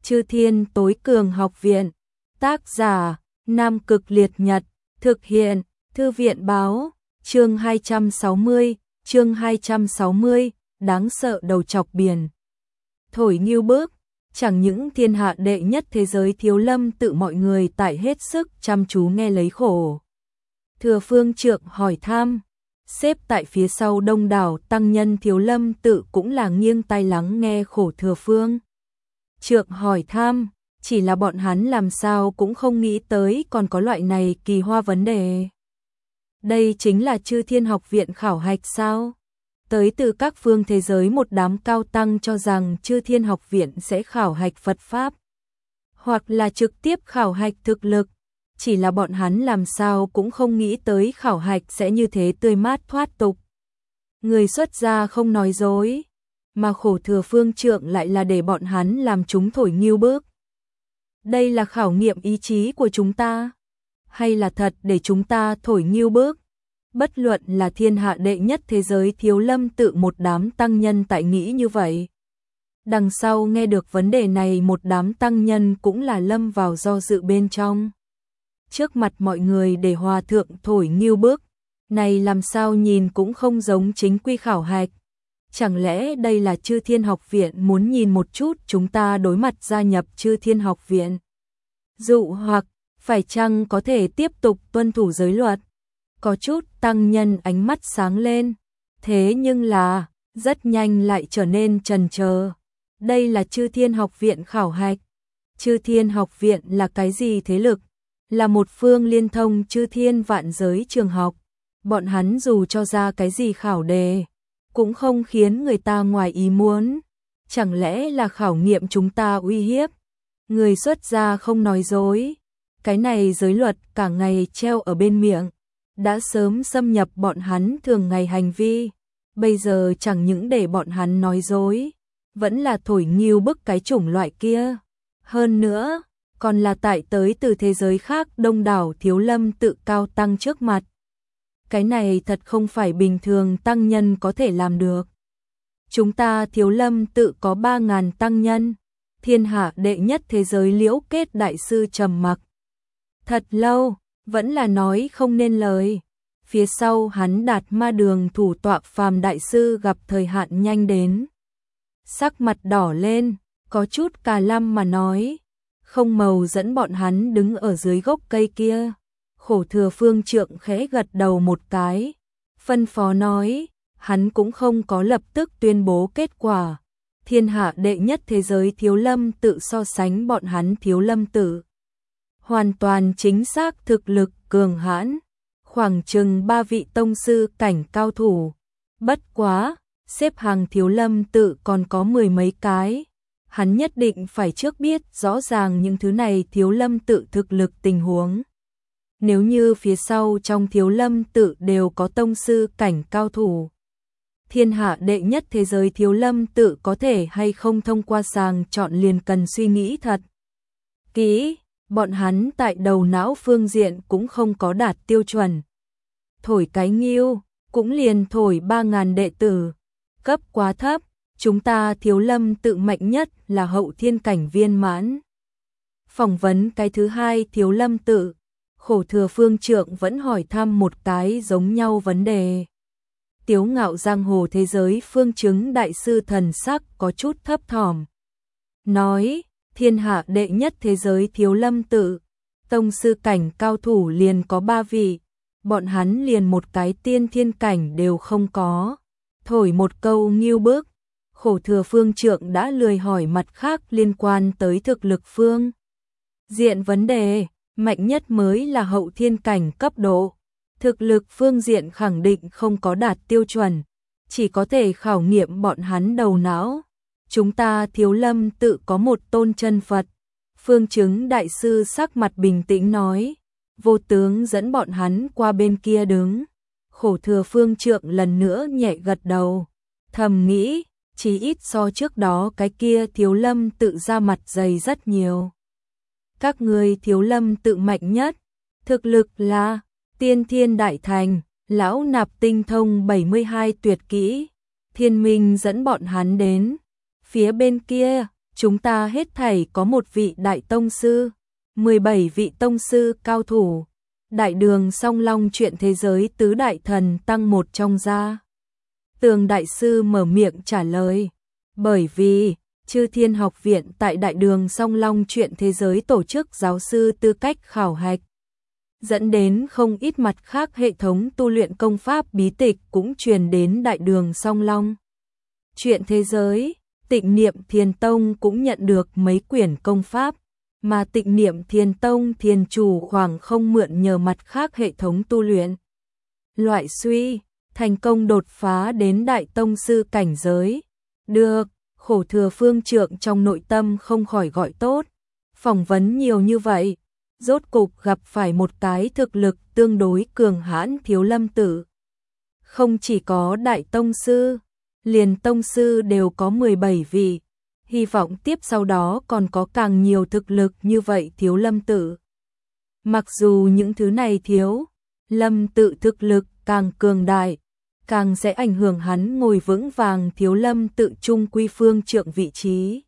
Chư Thiên Tối Cường Học Viện. Tác giả Nam Cực Liệt Nhật. Thực hiện Thư viện Báo. Chương 260, đáng sợ đầu chọc biển. Thổi nghiêu bước, chẳng những thiên hạ đệ nhất thế giới Thiếu Lâm Tự mọi người tại hết sức chăm chú nghe lấy khổ. Thừa Phương Trượng hỏi thăm, xếp tại phía sau đông đảo tăng nhân Thiếu Lâm Tự cũng là nghiêng tai lắng nghe khổ Thừa Phương Trượng hỏi thăm, chỉ là bọn hắn làm sao cũng không nghĩ tới còn có loại này kỳ hoa vấn đề. Đây chính là Chư Thiên Học Viện khảo hạch sao? Tới từ các phương thế giới một đám cao tăng cho rằng Chư Thiên Học Viện sẽ khảo hạch Phật Pháp, hoặc là trực tiếp khảo hạch thực lực. Chỉ là bọn hắn làm sao cũng không nghĩ tới khảo hạch sẽ như thế tươi mát thoát tục. Người xuất gia không nói dối, mà khổ Thừa Phương Trượng lại là để bọn hắn làm chúng thổi nghiêu bước. Đây là khảo nghiệm ý chí của chúng ta, hay là thật để chúng ta thổi nghiêu bước? Bất luận là thiên hạ đệ nhất thế giới Thiếu Lâm Tự một đám tăng nhân tại nghĩ như vậy. Đằng sau nghe được vấn đề này một đám tăng nhân cũng là lâm vào do dự bên trong. Trước mặt mọi người để hòa thượng thổi nghiêu bước, này làm sao nhìn cũng không giống chính quy khảo hạch. Chẳng lẽ đây là Chư Thiên Học Viện muốn nhìn một chút chúng ta đối mặt gia nhập Chư Thiên Học Viện? Dụ hoặc, phải chăng có thể tiếp tục tuân thủ giới luật? Có chút tăng nhân ánh mắt sáng lên, thế nhưng là, rất nhanh lại trở nên chần chờ. Đây là Chư Thiên Học Viện khảo hạch. Chư Thiên Học Viện là cái gì thế lực? Là một phương liên thông chư thiên vạn giới trường học. Bọn hắn dù cho ra cái gì khảo đề, cũng không khiến người ta ngoài ý muốn. Chẳng lẽ là khảo nghiệm chúng ta uy hiếp? Người xuất gia không nói dối. Cái này giới luật cả ngày treo ở bên miệng, đã sớm xâm nhập bọn hắn thường ngày hành vi. Bây giờ chẳng những để bọn hắn nói dối, vẫn là thổi nghiêu bức cái chủng loại kia. Hơn nữa, còn là tại tới từ thế giới khác đông đảo Thiếu Lâm Tự cao tăng trước mặt. Cái này thật không phải bình thường tăng nhân có thể làm được. Chúng ta Thiếu Lâm Tự có 3.000 tăng nhân. Thiên hạ đệ nhất thế giới Liễu Kết Đại Sư trầm mặc thật lâu, vẫn là nói không nên lời. Phía sau hắn Đạt Ma Đường thủ tọa Phàm Đại Sư gặp thời hạn nhanh đến. Sắc mặt đỏ lên, có chút cà lăm mà nói. Không màu dẫn bọn hắn đứng ở dưới gốc cây kia. Khổ Thừa Phương Trượng khẽ gật đầu một cái, phân phó nói, hắn cũng không có lập tức tuyên bố kết quả. Thiên hạ đệ nhất thế giới Thiếu Lâm Tự so sánh bọn hắn Thiếu Lâm Tự hoàn toàn chính xác thực lực cường hãn, khoảng chừng 3 vị tông sư cảnh cao thủ. Bất quá, xếp hàng Thiếu Lâm Tự còn có 10 mấy cái. Hắn nhất định phải trước biết rõ ràng những thứ này Thiếu Lâm Tự thực lực tình huống. Nếu như phía sau trong Thiếu Lâm Tự đều có tông sư cảnh cao thủ, thiên hạ đệ nhất thế giới Thiếu Lâm Tự có thể hay không thông qua sàng chọn liền cần suy nghĩ thật kỹ. Bọn hắn tại đầu não phương diện cũng không có đạt tiêu chuẩn. Thổi cái nghiêu, cũng liền thổi 3.000 đệ tử. Cấp quá thấp, chúng ta Thiếu Lâm Tự mạnh nhất là hậu thiên cảnh viên mãn. Phỏng vấn cái thứ hai Thiếu Lâm Tự, khổ Thừa Phương Trượng vẫn hỏi thăm một cái giống nhau vấn đề. Tiếu ngạo giang hồ thế giới Phương Chứng Đại Sư thần sắc có chút thấp thỏm. Nói, thiên hạ đệ nhất thế giới Thiếu Lâm Tự, tông sư cảnh cao thủ liền có 3 vị, bọn hắn liền một cái tiên thiên cảnh đều không có. Thổi một câu nghiêu bước, khổ Thừa Phương Trượng đã lười hỏi mặt khác liên quan tới thực lực phương diện vấn đề, mạnh nhất mới là hậu thiên cảnh cấp độ. Thực lực phương diện khẳng định không có đạt tiêu chuẩn, chỉ có thể khảo nghiệm bọn hắn đầu não. Chúng ta Thiếu Lâm Tự có một tôn chân Phật. Phương Chứng Đại Sư sắc mặt bình tĩnh nói, vô tướng dẫn bọn hắn qua bên kia đứng. Khổ Thừa Phương Trượng lần nữa nhẹ gật đầu, thầm nghĩ, chỉ ít so trước đó cái kia Thiếu Lâm Tự ra mặt dày rất nhiều. Các người Thiếu Lâm Tự mạnh nhất, thực lực là Tiên Thiên Đại Thành, lão nạp tinh thông 72 tuyệt kỹ. Thiên Minh dẫn bọn hắn đến. Phía bên kia, chúng ta hết thảy có một vị đại tông sư, 17 vị tông sư cao thủ. Đại đường Song Long chuyện thế giới tứ đại thần tăng một trong ra. Tường đại sư mở miệng trả lời, bởi vì Chư Thiên Học viện tại Đại đường Song Long chuyện thế giới tổ chức giáo sư tư cách khảo hạch, dẫn đến không ít mặt khác hệ thống tu luyện công pháp bí tịch cũng truyền đến Đại đường Song Long chuyện thế giới. Tịnh Niệm Thiền Tông cũng nhận được mấy quyển công pháp, mà Tịnh Niệm Thiền Tông thiền chủ khoảng không mượn nhờ mặt khác hệ thống tu luyện. Loại suy, thành công đột phá đến đại tông sư cảnh giới. Được, Khổ Thừa Phương Trượng trong nội tâm không khỏi gọi tốt. Phỏng vấn nhiều như vậy, rốt cục gặp phải một cái thực lực tương đối cường hãn Thiếu Lâm Tự. Không chỉ có đại tông sư, liền tông sư đều có 17 vị. Hy vọng tiếp sau đó còn có càng nhiều thực lực như vậy Thiếu Lâm Tự. Mặc dù những thứ này Thiếu Lâm Tự thực lực càng cường đại, càng sẽ ảnh hưởng hắn ngồi vững vàng Thiếu Lâm Tự trung quy phương trượng vị trí.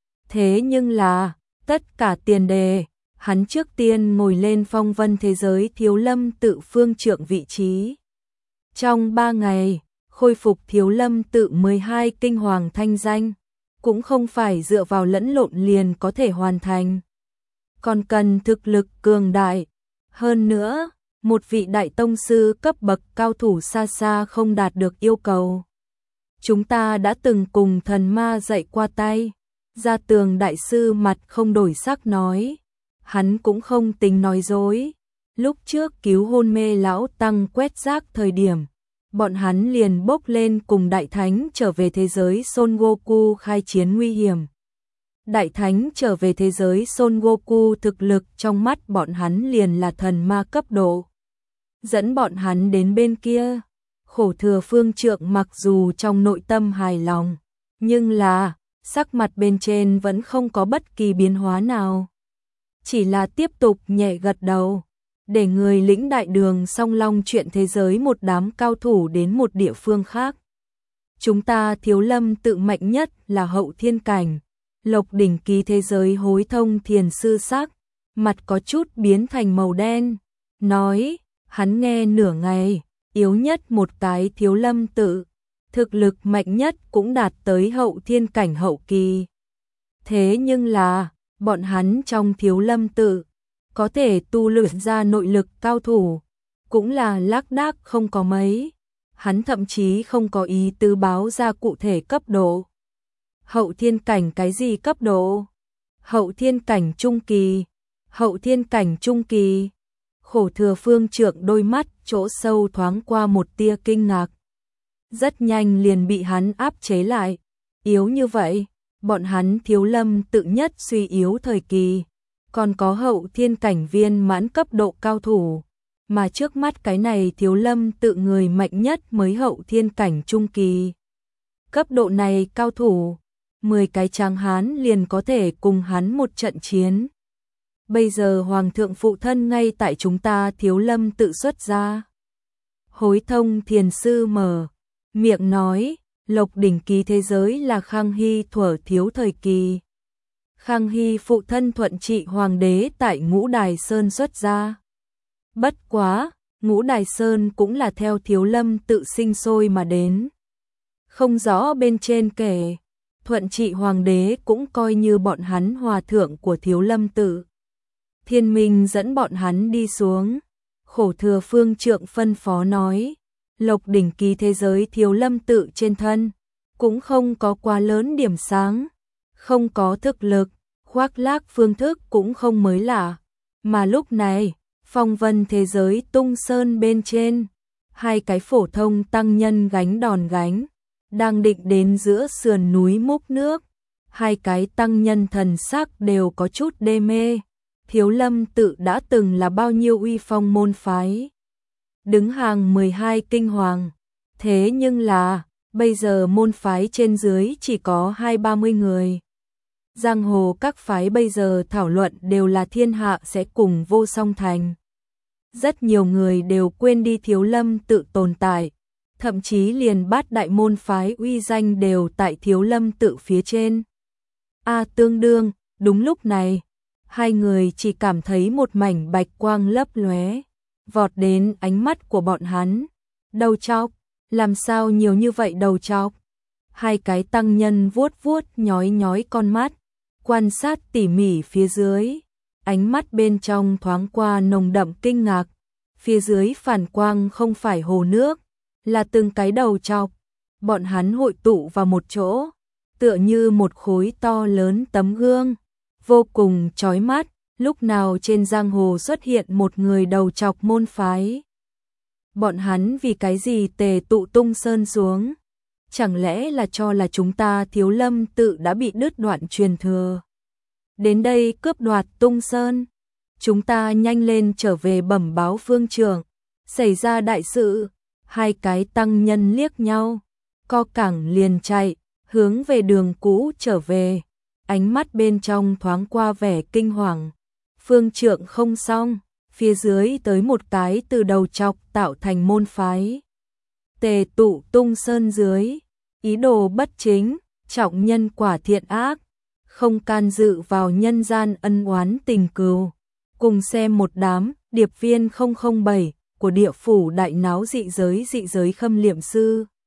Thế nhưng là, tất cả tiền đề, hắn trước tiên ngồi lên phong vân thế giới Thiếu Lâm Tự phương trượng vị trí. Trong 3 ngày, khôi phục Thiếu Lâm Tự 12 kinh hoàng thanh danh, cũng không phải dựa vào lẫn lộn liền có thể hoàn thành. Còn cần thực lực cường đại. Hơn nữa, một vị đại tông sư cấp bậc cao thủ xa xa không đạt được yêu cầu. Chúng ta đã từng cùng thần ma dạy qua tay. Gia Tường đại sư mặt không đổi sắc nói. Hắn cũng không tính nói dối. Lúc trước cứu hôn mê lão tăng quét rác thời điểm, bọn hắn liền bốc lên cùng Đại Thánh trở về thế giới Son Goku khai chiến nguy hiểm. Đại Thánh trở về thế giới Son Goku thực lực trong mắt bọn hắn liền là thần ma cấp độ. Dẫn bọn hắn đến bên kia, Khổ Thừa Phương Trượng mặc dù trong nội tâm hài lòng, nhưng là sắc mặt bên trên vẫn không có bất kỳ biến hóa nào. Chỉ là tiếp tục nhẹ gật đầu. Để người lĩnh Đại đường Song Long chuyện thế giới một đám cao thủ đến một địa phương khác. Chúng ta Thiếu Lâm Tự mạnh nhất là hậu thiên cảnh. Lộc Đỉnh ký thế giới hối thông thiền sư sắc, mặt có chút biến thành màu đen. Nói, hắn nghe nửa ngày, yếu nhất một cái Thiếu Lâm Tự. Thực lực mạnh nhất cũng đạt tới hậu thiên cảnh hậu kỳ. Thế nhưng là, bọn hắn trong Thiếu Lâm Tự có thể tu luyện ra nội lực cao thủ, cũng là lác đác không có mấy. Hắn thậm chí không có ý tứ báo ra cụ thể cấp độ. Hậu thiên cảnh cái gì cấp độ? Hậu thiên cảnh trung kỳ. Hậu thiên cảnh trung kỳ. Khổ Thừa Phương Trượng đôi mắt chỗ sâu thoáng qua một tia kinh ngạc. Rất nhanh liền bị hắn áp chế lại. Yếu như vậy, bọn hắn Thiếu Lâm Tự nhất suy yếu thời kỳ. Còn có hậu thiên cảnh viên mãn cấp độ cao thủ, mà trước mắt cái này Thiếu Lâm Tự người mạnh nhất mới hậu thiên cảnh trung kỳ. Cấp độ này cao thủ, 10 cái tráng hán liền có thể cùng hắn một trận chiến. Bây giờ Hoàng thượng phụ thân ngay tại chúng ta Thiếu Lâm Tự xuất ra. Hối thông thiền sư mở miệng nói, Lộc Đỉnh ký thế giới là Khang Hy thuở thiếu thời kỳ. Khang Hy phụ thân thuận trị hoàng đế tại Ngũ Đài Sơn xuất gia. Bất quá, Ngũ Đài Sơn cũng là theo Thiếu Lâm Tự sinh sôi mà đến. Không rõ bên trên kể, thuận trị hoàng đế cũng coi như bọn hắn hòa thượng của Thiếu Lâm Tự. Thiên Minh dẫn bọn hắn đi xuống. Khổ Thừa Phương Trượng phân phó nói, Lộc Đỉnh ký thế giới Thiếu Lâm Tự trên thân, cũng không có quá lớn điểm sáng. Không có thực lực, khoác lác phương thức cũng không mới lạ. Mà lúc này, phong vân thế giới Tung Sơn bên trên, 2 cái phổ thông tăng nhân gánh đòn gánh, đang định đến giữa sườn núi múc nước. 2 cái tăng nhân thần sắc đều có chút đê mê. Thiếu Lâm Tự đã từng là bao nhiêu uy phong môn phái. Đứng hàng 12 kinh hoàng. Thế nhưng là, bây giờ môn phái trên dưới chỉ có 20-30 người. Giang hồ các phái bây giờ thảo luận đều là thiên hạ sẽ cùng vô song thành. Rất nhiều người đều quên đi Thiếu Lâm Tự tồn tại, thậm chí liền bát đại môn phái uy danh đều tại Thiếu Lâm Tự phía trên. tương đương, đúng lúc này, hai người chỉ cảm thấy một mảnh bạch quang lấp lóe, vọt đến ánh mắt của bọn hắn. Đầu trọc, làm sao nhiều như vậy đầu trọc? Hai cái tăng nhân vuốt vuốt nhói nhói con mắt, quan sát tỉ mỉ phía dưới, ánh mắt bên trong thoáng qua nồng đậm kinh ngạc. Phía dưới phản quang không phải hồ nước, là từng cái đầu trọc, bọn hắn hội tụ vào một chỗ, tựa như một khối to lớn tấm gương, vô cùng chói mắt. Lúc nào trên giang hồ xuất hiện một người đầu trọc môn phái, bọn hắn vì cái gì tề tụ Tung Sơn xuống? Chẳng lẽ là cho là chúng ta Thiếu Lâm tự đã bị đứt đoạn truyền thừa? Đến đây cướp đoạt Tung Sơn, chúng ta nhanh lên trở về bẩm báo phương trưởng, xảy ra đại sự. Hai cái tăng nhân liếc nhau, co cẳng liền chạy, hướng về đường cũ trở về, ánh mắt bên trong thoáng qua vẻ kinh hoàng. Phương trượng không xong, phía dưới tới một cái từ đầu trọc tạo thành môn phái. Tề tụ Tung Sơn dưới, ý đồ bất chính, trọng nhân quả thiện ác, không can dự vào nhân gian ân oán tình cừu. Cùng xem một đám điệp viên 007 của địa phủ đại náo dị giới khâm liệm sư.